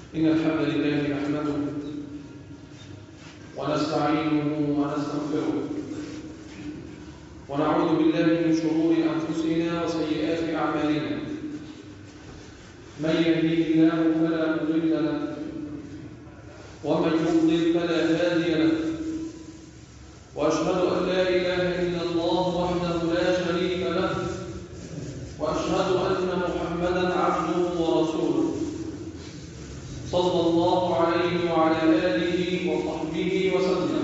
إن الحمد لله نحمده ونستعينه ونستغفره ونعوذ بالله من شرور أنفسنا وسيئات أعمالنا. من يهديه الله فلا مضل له ومن يضلل فلا هادي له، وأشهد أن لا إله إلا الله وحده لا شريك له، وأشهد أن محمدا عبده ورسوله صلى الله عليه وعلى آله وصحبه وسلم.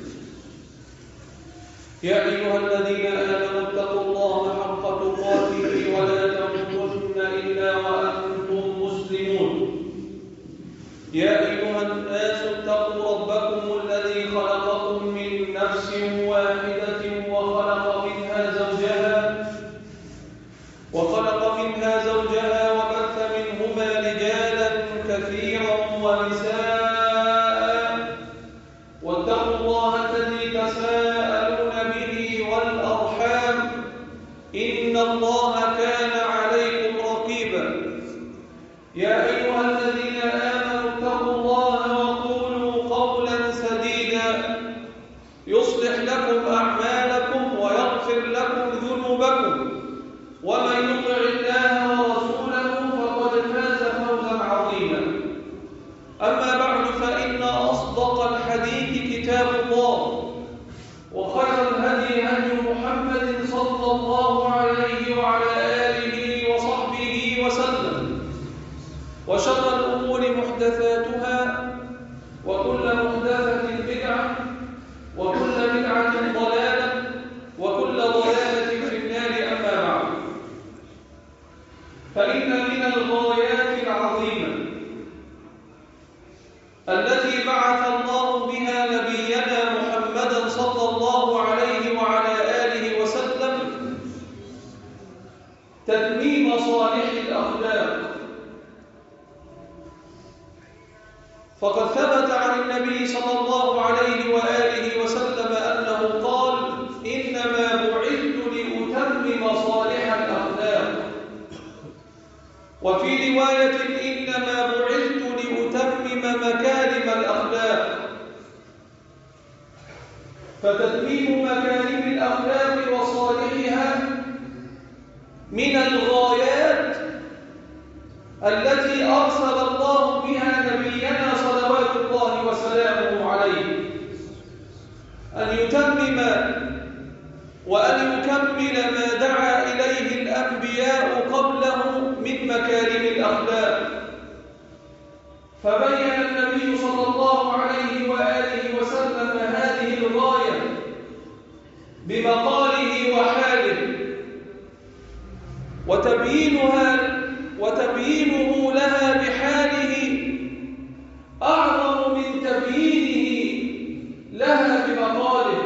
يا أيها الذين آمنوا اتقوا الله حق تقاته ولا تموتن إلا وأنتم مسلمون. يا أيها الناس اتقوا ربكم الذي خلقكم من نفس واحدة وخلق منها زوجها وبث منهما رجالا كثيرا ونساء، واتقوا الله الذي تساءلون به والأرحام إن الله كان عليكم رقيبا. يا أيها الذين آمنوا اتقوا الله وقولوا قولا سديدا يصلح لكم أعمالكم ويغفر لكم ذنوبكم، ومن يطع الله ورسوله فقد فاز فوزا عظيما. أما بعد، فإن أصدق الحديث كتاب الله، وخير الهدي هدي محمد صلى الله عليه وعلى آله وصحبه وسلم، وشر الأمور محدثاتها، وكل محدثة بدعة، وكل بدعة ضلالة، وكل ضلالة في النار. أما بعد، فإن من الغايات العظيمة التي بعث الله بها نبينا محمدا صلى الله عليه وعلى آله وسلم تتميم صالح الأخلاق. فقد ثبت عن النبي صلى الله عليه وآله وسلم أنه قال: إنما بعثت لأتمم صالح الأخلاق. وفي رواية: إنما بعثت لأتمم مكارم الأخلاق. فتتميم مكارم الأخلاق وصالحها من الغايات التي أرسل الله بها نبينا صلوات الله وسلامه عليه، أن يتمم وأن يكمل ما دعا إليه الأنبياء قبله من مكارم الأخلاق. فبين النبي صلى الله عليه وآله وسلم هذه الغاية بمقاله وحاله، وتبيينه لها بحاله أعظم من تبيينه لها بمقاله.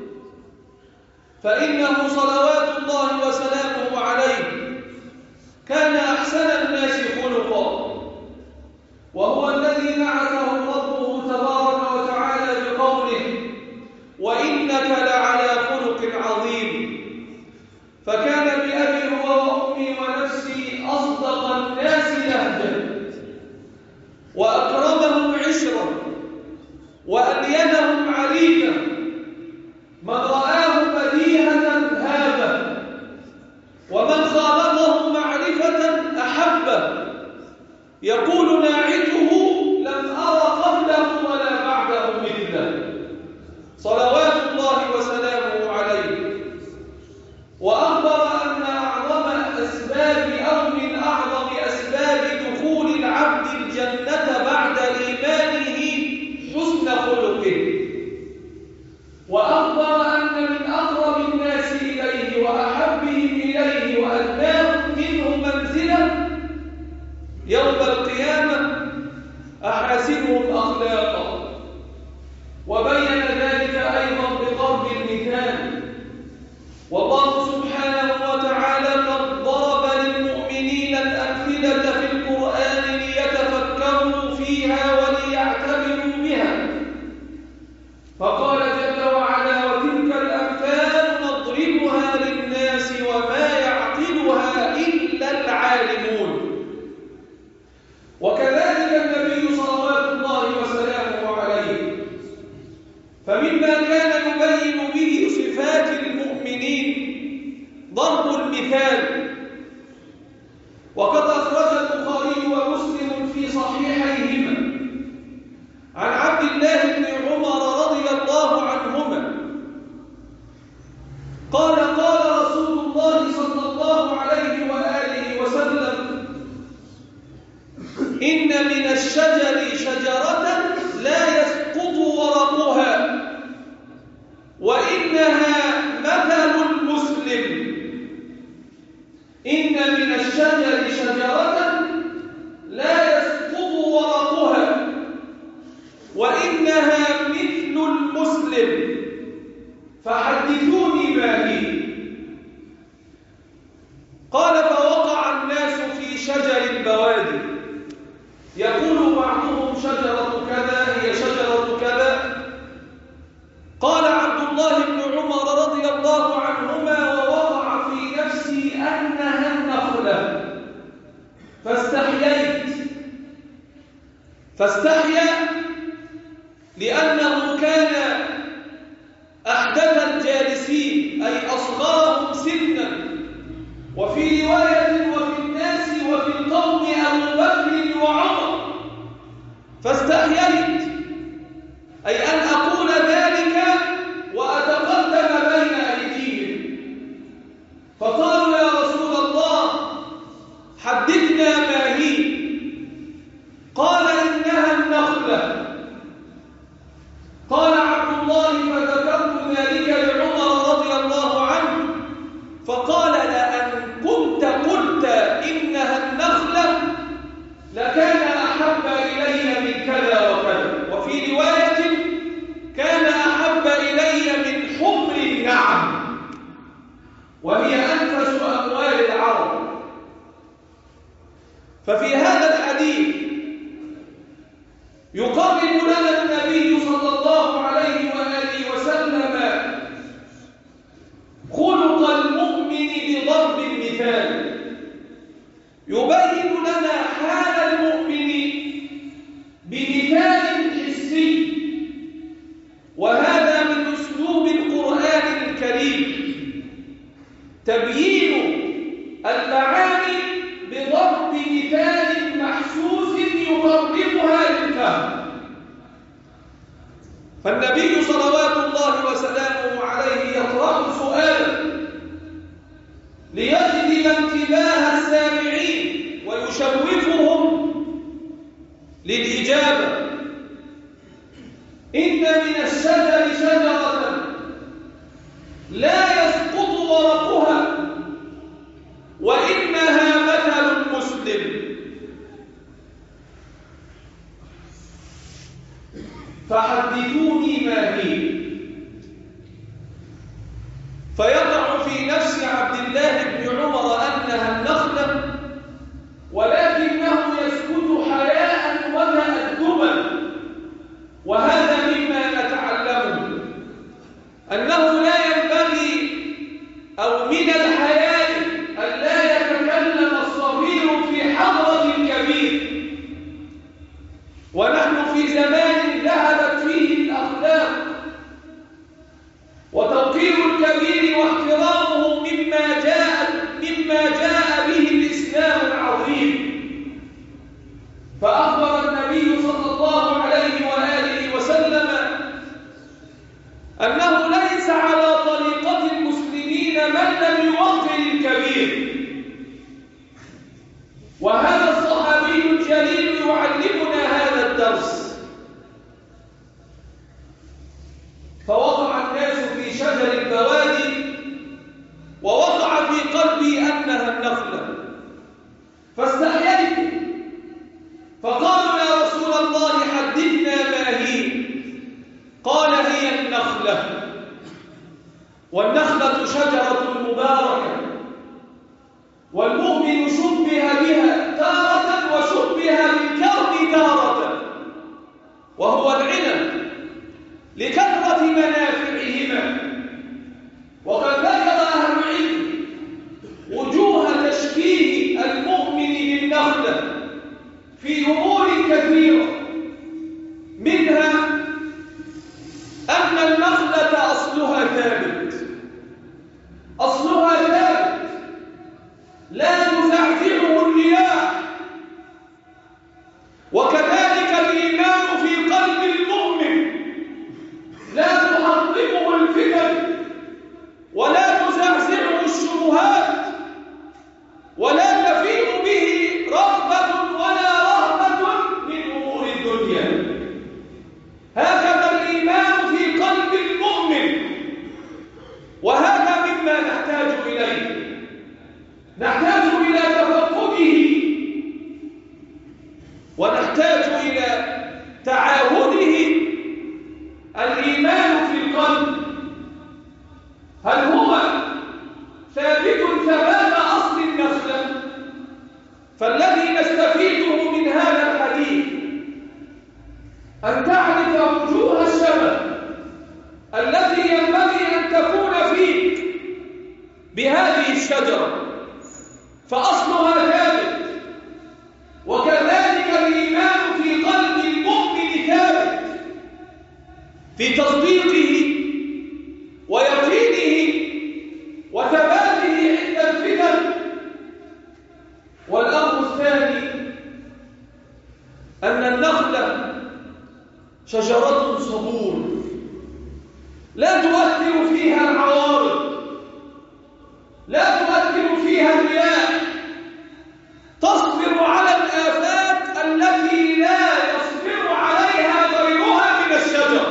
فإنه صلوات الله وسلامه عليه كان أحسن الناس خلقا، وهو الذي نعته ربه تبارك وتعالى بقوله: وإنك لعلى خلق عظيم. فكان بأبي هو وأمي ونفسي أصدق الناس لهجة، وأكرمهم عشرا، وألينهم عريكا. من رآه بديهة هابه، ومن خالطه معرفة أحبه. يقول ناعته: لم أر قبله ولا بعده مثله، صلوات الله وسلامه عليه. وأخبر أن أعظم أسباب أو من أعظم أسباب دخول العبد الجنة بعد إيمانه حسن خلقه. وأخبر أن من الشجر شجرة لا يسقط ورقها وإنها مثل المسلم. إن من الشجر شجرة لا يسقط ورقها وإنها مثل المسلم فحدثوني ما هي. قال فوقع الناس في شجر البوادي يقول بعضهم شجرة كذا هي شجرة كذا. قال عبد الله بن عمر رضي الله عنهما ووقع في نفسي أنها النخلة فاستحيا لأنه كان أحدث الجالسين أي أصغرهم سنا، وفي رواية وفي الناس وفي القوم أبو بكر وعمر. فاستحييت أي أن أقول ذلك وأتقدم بين أيديهم. فقالوا يا رسول الله حدثنا ما هي. قال إنها النخلة. قال عبد الله فذكرت ذلك لعمر رضي الله عنه فقال لأن كنت قلت إنها النخلة لكان أحب إلي من كذا وكذا، وفي رواية كان أحب إلي من حمر النعم وهي أنفس أموال العرب. ففي هذا الحديث يقرب لنا النبي صلى الله عليه وآله وسلم خلق المؤمن بضرب المثال، يبين لنا حال المؤمن بمثال حسي، وهذا من أسلوب القرآن الكريم تبيين المعاني بضرب مثال محسوس يقربها للفهم. فالنبي صلوات الله وسلامه عليه يطرح سؤالا ليجذب انتباه السامعين ويشوفهم للإجابة. إن من الشجر شجرة لا يسقط ورقها وإنها مثل المسلم فحدثوني ما هي. فيقع في نفس عبد الله بن عمر أنها النخلة، ولكنه يسكت حياء وتأدبا، وهذا مما نتعلمه أنه لا ينبغي أو من الحياء أن لا يتكلم الصغير في حضرة الكبير، ونحن في زمان ذهبت فيه الأخلاق، وتوقير الكبير واحترامه مما جاء به الإسلام العظيم. فأخبر النبي صلى الله عليه وآله وسلم أنه ليس على طريقة المسلمين من لم يوقر الكبير، وهذا الصحابي الجليل يعلمنا هذا الدرس. فوقع الناس في شجر البوادي ووقع في قلبي أنها النخلة، فاستحييت فقالوا يا رسول الله حدثنا ما هي. قال هي النخلة، والنخلة شجرة مباركة، والمؤمن شبه بها تارة وشبه بالكرم تارة، وهو العنب لكثرة منافعهما. وقد ذكر أهل العلم وجوه تشبيه المؤمن بالنخلة في أمور كثيرة، منها أن النخلة أصلها ثابت، لا تزعزعه الرياح، وكذلك الإيمان في قلب المؤمن لا تحطمه الفتن ولا إلى تعاهده الإيمان في القلب، هل هو ثابت ثبات أصل النخلة؟ فالذي نستفيده من هذا الحديث أن تعرف وجوه الشبه التي ينبغي أن تكون فيك بهذه الشجرة، فأصلها ثابت، وكذلك الإيمان في قلب المؤمن ثابت في تصديقه ويقينه وثباته عند الفتن. والأمر الثاني أن النخلة شجرة صبور لا تؤثر فيها العوارض، لا تؤثر فيها الرياح، تصبر على الآفات التي لا يصبر عليها غيرها من الشجر.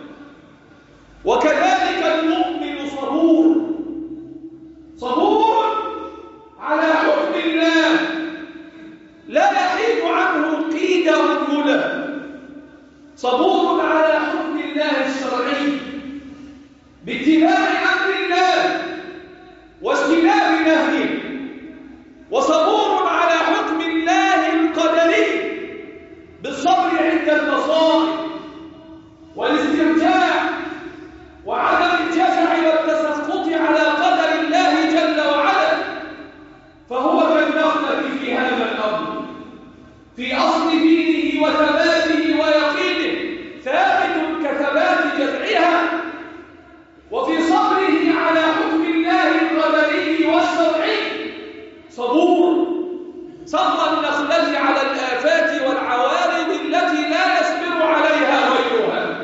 وكذلك المؤمن صبور، صبور على حكم الله لا يحيد عنه قيد أنملة، صبور على حكم الله الشرعي باتباع أمر الله واجتناب نهيه، وصبور على حكم الله القدري بالصبر عند المصائب والاسترجاع وعدم الجزع والتسخط على قدر الله جل وعلا. فهو كالنخلة في هذا الأمر، في أصل دينه وثباته ويقينه ثابت كثبات جذعها، وفي صبره على حكم الله القدري والشرعي صبور، صبر النخلة على الآفات والعوارض التي لا يصبر عليها غيرها.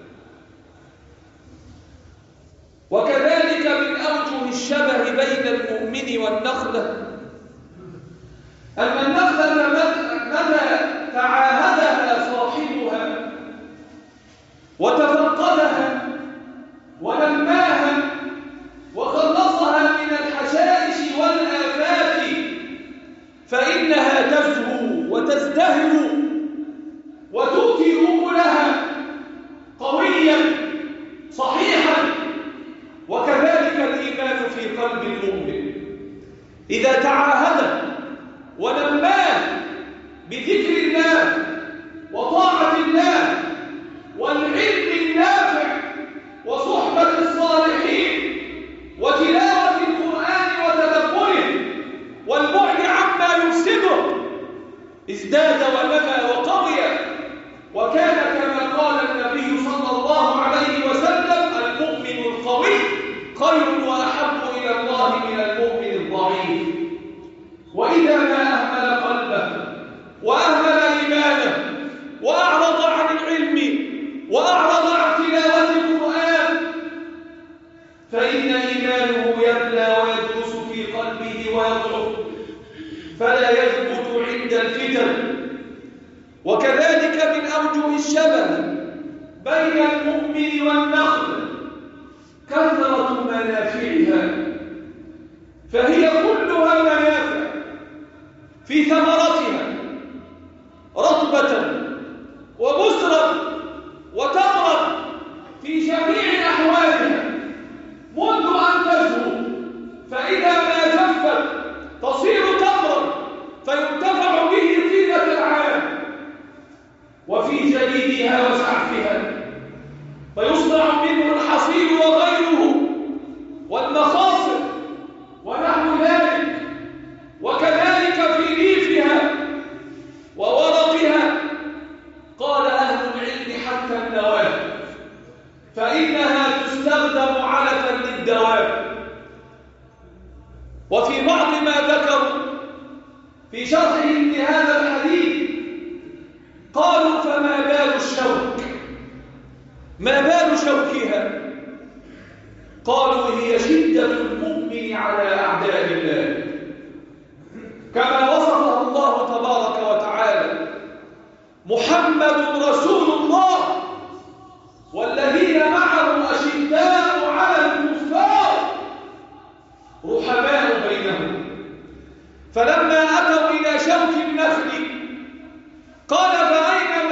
وكذلك من أوجه الشبه بين المؤمن والنخلة أن النخلة متى تعاهدها صاحبها وتفقدها ونماها وخلصها من الحشائش والآفات فإنها تزهو وتزدهر وتؤتي أكلها قويا صحيحا. وكذلك الإيمان في قلب المؤمن إذا تعاهد ونماه بذكر الله وطاعة الله والعلم النافع وصحبة الصالحين وتلاوة القرآن وتدبره والبعد عما يفسده، ازداد ونمى وقوي، وكان كما قال النبي صلى الله عليه وسلم: المؤمن القوي خير وأحب إلى الله من المؤمن الضعيف. وإذا ما أهمل قلبه وأهمل إيمانه وأعرض عن العلم وأعرض عن تلاوة القرآن فإن إيمانه يبلى ويدرس في قلبه ويضعف فلا يثبت عند الفتن. وكذلك من أوجه الشبه بين المؤمن والنخل كثرة منافعها، فهي كلها منافع في ثمرتها رطبة وبسرا وتمرا في جميع أحوالها منذ أن تزهو، فإذا ما جفت تصير تمرا فينتفع به طيلة العام، وفي جليدها وسعفها فيصنع منه الحصير وغيره والمخاصر ونحو ذلك. وكذلك في ريفها وورقها قال أهل العلم حتى النواه، فإنها تستخدم علفا للدواب. وفي بعض ما ذكروا في شرحه لهذا الحديث قالوا: فما بال الشوك؟ ما بال شوكها؟ قالوا: هي شدة المؤمن على أعداء الله، كما وصفه الله تبارك وتعالى: محمد رسول الله والذين معه أشداء على الكفار رحماء بينهم. فلما أتوا إلى شوك النخل قال: فأين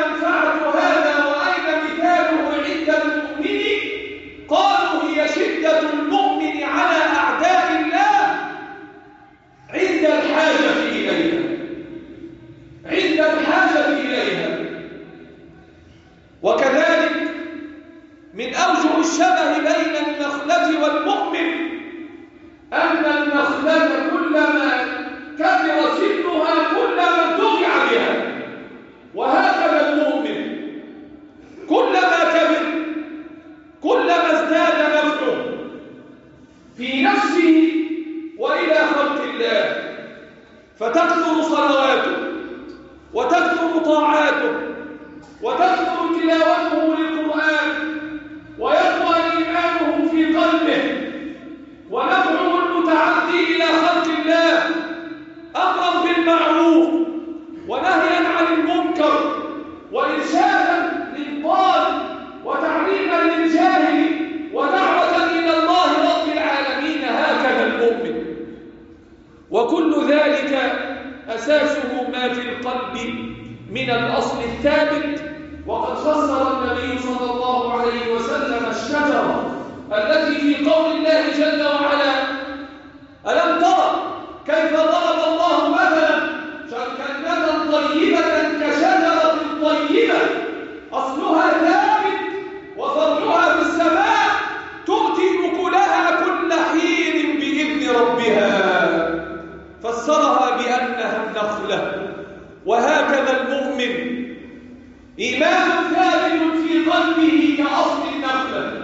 وجه الشبه بين النخلة والمؤمن أن النخلة كلما كبر سنها كلما انتفع بها، وهكذا المؤمن كلما كبر كلما ازداد نفعه في نفسه وإلى خلق الله، فتكثر صلواته وتكثر طاعاته وتكثر تلاوته للقرآن ويقوى إيمانه في قلبه، ونفعه المتعدي إلى خلق الله أمرا بالمعروف ونهيا عن المنكر وإرشادا للضال وتعليما للجاهل ودعوة إلى الله رب العالمين. هكذا المؤمن، وكل ذلك أساسه ما في القلب من الأصل الثابت. وقد فسر النبي صلى الله عليه وسلم الشجرة التي في قول الله جل وعلا: ألم ترى كيف ضرب الله مثلا كلمة طيبة كشجرة طيبة أصلها ثابت وفرعها في السماء تؤتي أكلها كل حين بإذن ربها، فسرها بأنها النخلة. وهكذا المؤمن إيمان ثابت في قلبه كأصل النخلة،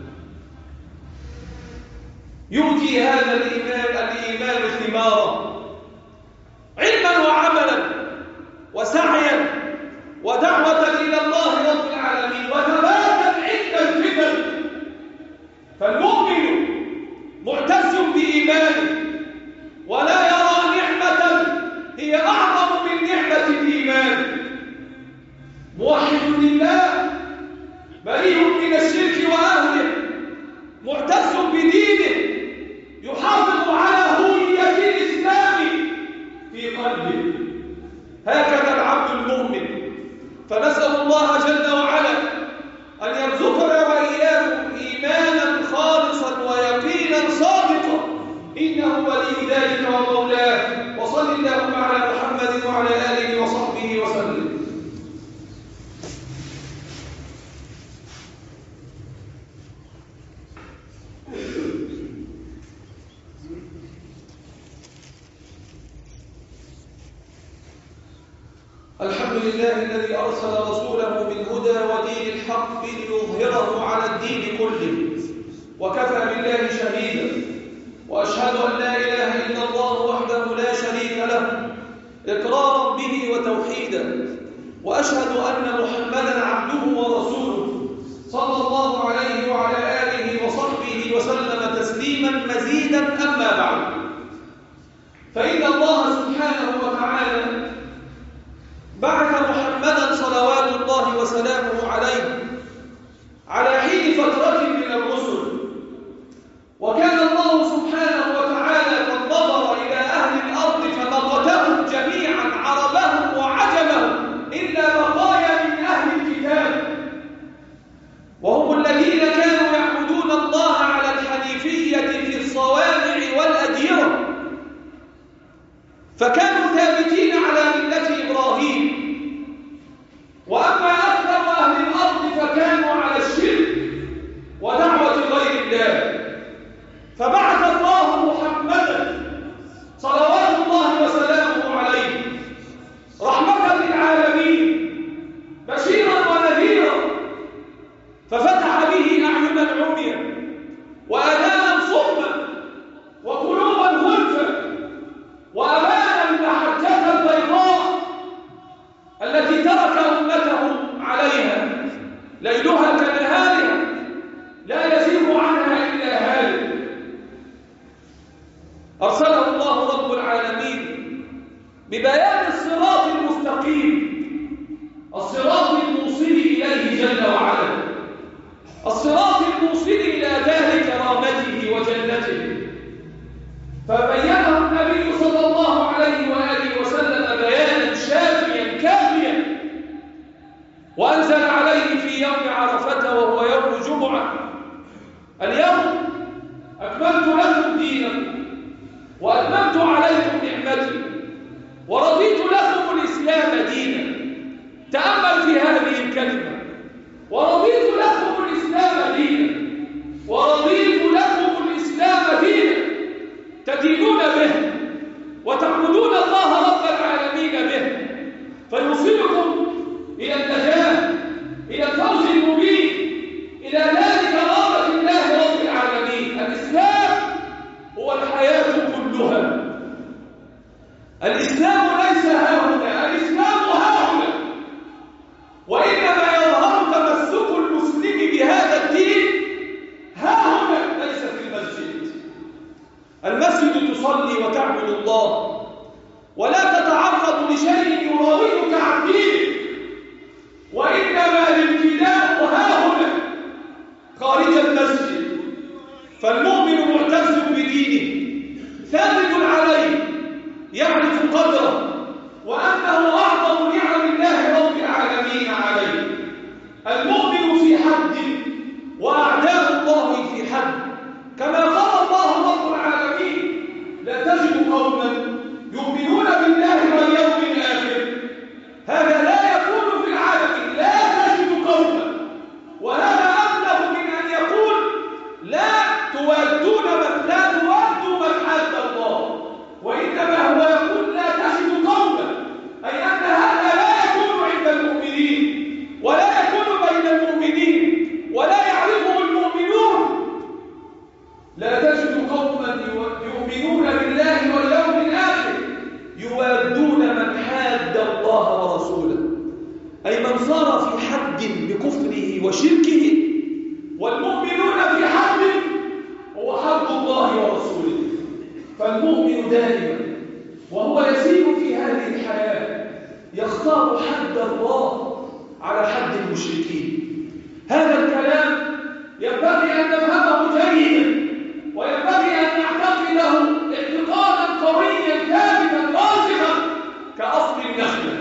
يؤتي هذا الإيمان ثماره علما وعملا وسعيا ودعوة إلى الله رب العالمين وثباتا عند الفتن. فالمؤمن معتز بإيمانه ولا يرى نعمة هي أعظم من نعمة الإيمان، موحد لله بريء من الشرك وأهله، معتز بدينه، يحافظ على هوية الإسلام في قلبه. هكذا العبد المؤمن. فنسأل الله جل وعلا أن يرزقنا وإياكم إيمانا خالصا ويقينا صادقا، إنه ولي ذلك ومولاه. وصل اللهم على محمد وعلى آله وصحبه وسلم. الحمد لله الذي أرسل رسوله بالهدى ودين الحق ليظهره على الدين كله، وكفى بالله شهيدا. وأشهد أن لا إله إلا الله وحده لا شريك له إقرارا به وتوحيدا، وأشهد أن محمدا عبده ورسوله صلى الله عليه وعلى آله وصحبه وسلم تسليما مزيدا. أما بعد، فإن الله سبحانه وتعالى بعث محمدا صلوات الله وسلامه عليه على حين فترة من الرسل، وكان الله سبحانه وتعالى قد نظر إلى أهل الأرض فمقتهم جميعا عربهم وعجمهم إلا بقايا من أهل الكتاب، وهم الذين كانوا يعبدون الله على الحنيفية في الصوامع والأديرة، فكانوا ثابتين على ملة إبراهيم. وأما أكثر أهل الأرض فكانوا على الشرك ودعوة غير الله، فبعث الله محمدا صلوات الله وسلامه عليه رحمة للعالمين بشيرا ونذيرا، ففتح به أعينا عميا وآذانا صما وقلوبا غلفا وأمانا محجة بيضاء التي ترك أمته عليها ليلها كنهارها لا يزيغ عنها إلا هالك. أرسله الله رب العالمين ببيان الصراط المستقيم، الصراط الموصل إليه جل وعلا، الصراط الموصل إلى دار كرامته وجنته، فبينه النبي صلى الله عليه وآله وسلم بيانا شافيا كافيا، وأنزل عليه في يوم عرفة وهو يوم جمعة: اليوم أكملت لكم دينكم وأتممت عليكم نعمتي ورضيت لكم الإسلام دينا. تأمل في هذه الكلمة: ورضيت لكم الإسلام دينا. المؤمن في حد وأعداء الله في حد، كما قال الله رب العالمين: لا تجد قوما يؤمنون بالله واليوم الآخر. هذا لا يكون في العالم، لا تجد قوما، وهذا أبلغ من أن يقول لا توادوا من حاد الله، وإنما هو يقول لا تجد قوما، أي أن هذا لا يكون عند المؤمنين ولا يكون بين المؤمنين ولا يعرفه المؤمنون. لا تجد قوما يؤمنون بالله واليوم الآخر يوادون من حاد الله ورسوله، أي من صار في حد بكفره وشركه، والمؤمنون في حد هو حد الله ورسوله. فالمؤمن دائما وهو يسير في هذه الحياة يختار حد الله على حد المشركين. هذا الكلام ينبغي أن نفهمه جيدا، وينبغي أن نعتقده اعتقادا قويا ثابتا راسخا كأصل النخلة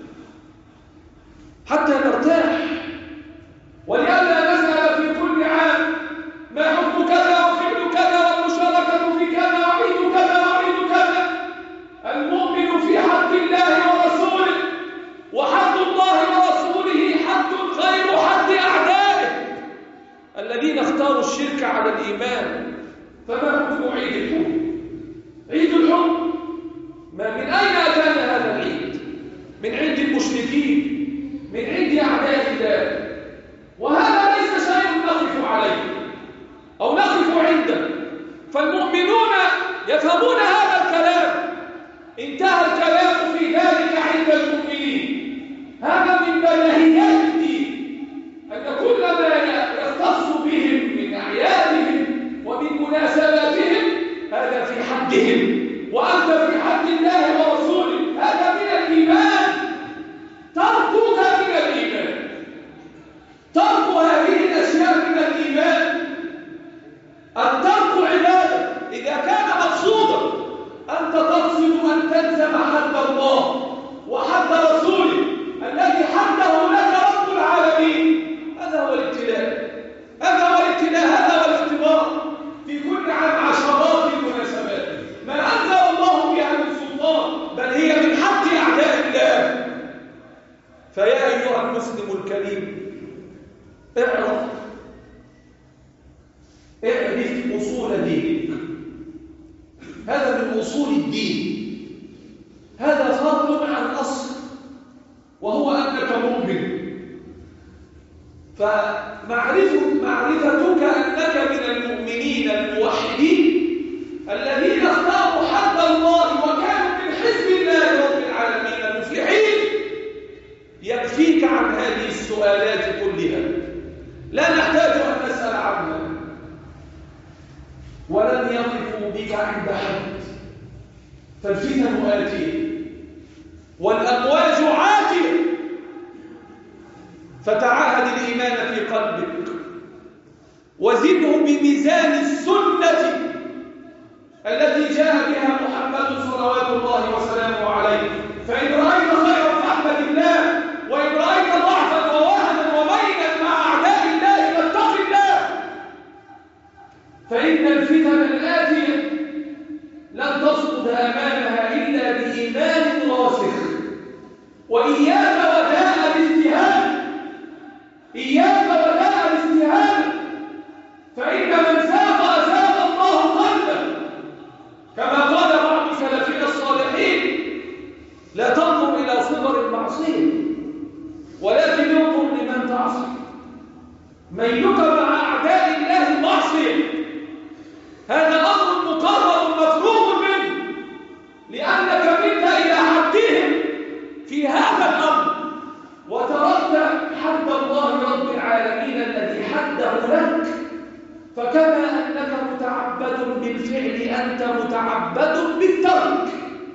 حتى نرتاح، ولئلا نسأل في كل عام ما حكم كذا وفعل كذا والمشاركة في كذا وعيد كذا وعيد كذا. المؤمن في حد الله ورسوله، وحد الله ورسوله حد غير حد أعدائه الذين اختاروا الشرك على الإيمان. فما حكم عيد الحب؟ عيد الحب ما من أين أتانا هذا العيد؟ من عند المشركين، من عند أعداء الله، وهذا ليس شيء نقف عليه أو نقف عنده. فالمؤمنون يفهمون هذا الكلام، انتهى الكلام في ذلك عند المؤمنين. هذا من بديهيات الدين، أن كل ما يختص بهم من أعيادهم ومن مناسباتهم هذا في حدهم، وأنت في حد الله ورسوله. هذا من الإيمان، تركك من الإيمان، ترك هذه الأشياء من الإيمان. الترك عبادة إذا كان مقصودا، أنت تقصد أن تلزم حد الله وحد رسوله الذي حده لك رب العالمين. هذا هو الابتلاء، هذا هو الابتلاء، هذا هو الاختبار. في كل عام عشرات المناسبات ما أنزل الله بها من سلطان، بل هي من حد أعداء الله. فيا أيها المسلم الكريم، اعرف أصول دينك. هذا من أصول الدين، هذا فرع عن أصل، وهو أنك مؤمن. فمعرفتك أنك من المؤمنين الموحدين الذين اختاروا حد الله وكانوا من حزب الله رب العالمين المفلحين يكفيك عن هذه السؤالات كلها، لا نحتاج أن نسأل عنها. ولن يقفوا بك عند حد، فالفتن آتية والأمواج عاتية، فتعاهد الإيمان في قلبك وزنه بميزان السنة التي جاء بها محمد صلوات الله وسلامه عليه. فإن رأيت خيرا فاحمد الله، وإن رأيت ضعفا ووهنا وميلا مع أعداء الله فاتق الله، فإن الفتن الآتية لن تصمد أمامها إلا بإيمان راسخ. وإياك وداء الاجتهاد، إياك وداء الاجتهاد، فإن من ساق أزال الله قلبه، كما قال بعض سلفنا الصالحين: لا تنظر إلى صغر المعصية ولكن انظر لمن تعصي. ميلك مع أعداء الله المعصية هذا أمر مقرر مفروغ منه، لأنك مت إلى حدهم في هذا الأمر وتركت حد الله رب العالمين الذي حده لك. فكما أنك متعبد بالفعل أنت متعبد بالترك.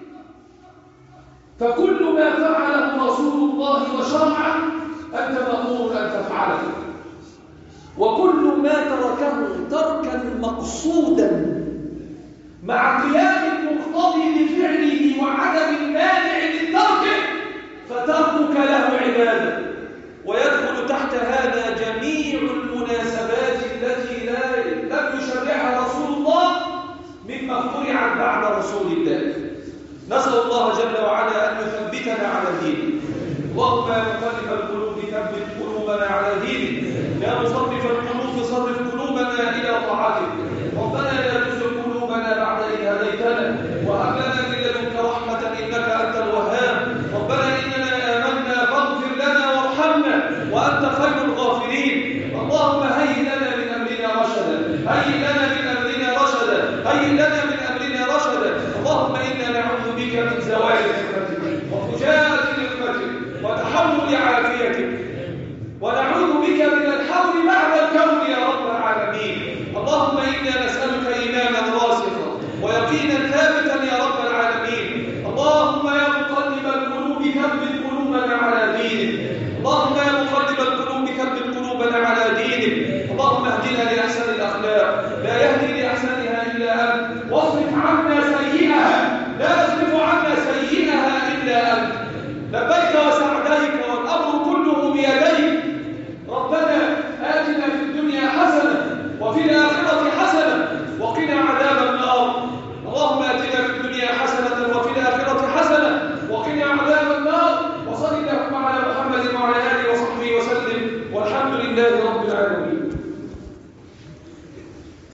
فكل ما فعله رسول الله وشرعه أنت مأمور أن تفعله، وكل ما تركه تركا مقصودا مع قيام المقتضي بفعله وعدم المانع للترك فتركك له عبادة. ويدخل تحت هذا ثبت قلوبنا على دينك. يا مصرف القلوب صرف قلوبنا إلى طاعتك. ربنا لا تزغ قلوبنا بعد إذ هديتنا وهب لنا من لدنك رحمة إنك أنت الوهاب. ربنا إننا آمنا فاغفر لنا وارحمنا وأنت خير الغافرين. اللهم هيئ لنا من أمرنا رشدا، هيئ لنا من أمرنا رشدا، هيئ لنا من أمرنا رشدا. اللهم إنا نعوذ بك من زوال نعمتك وفجاءة نقمتك وتحول عافيتك، ونعوذ بك من الحول بعد الكون يا رب العالمين. اللهم إنا نسألك إيمانا راسخا ويقينا ثابتا يا رب العالمين. اللهم يا مقلب القلوب ثبت قلوبنا على دينك. اللهم يا مقلب القلوب ثبت قلوبنا على دينك. اللهم اهدنا لأحسن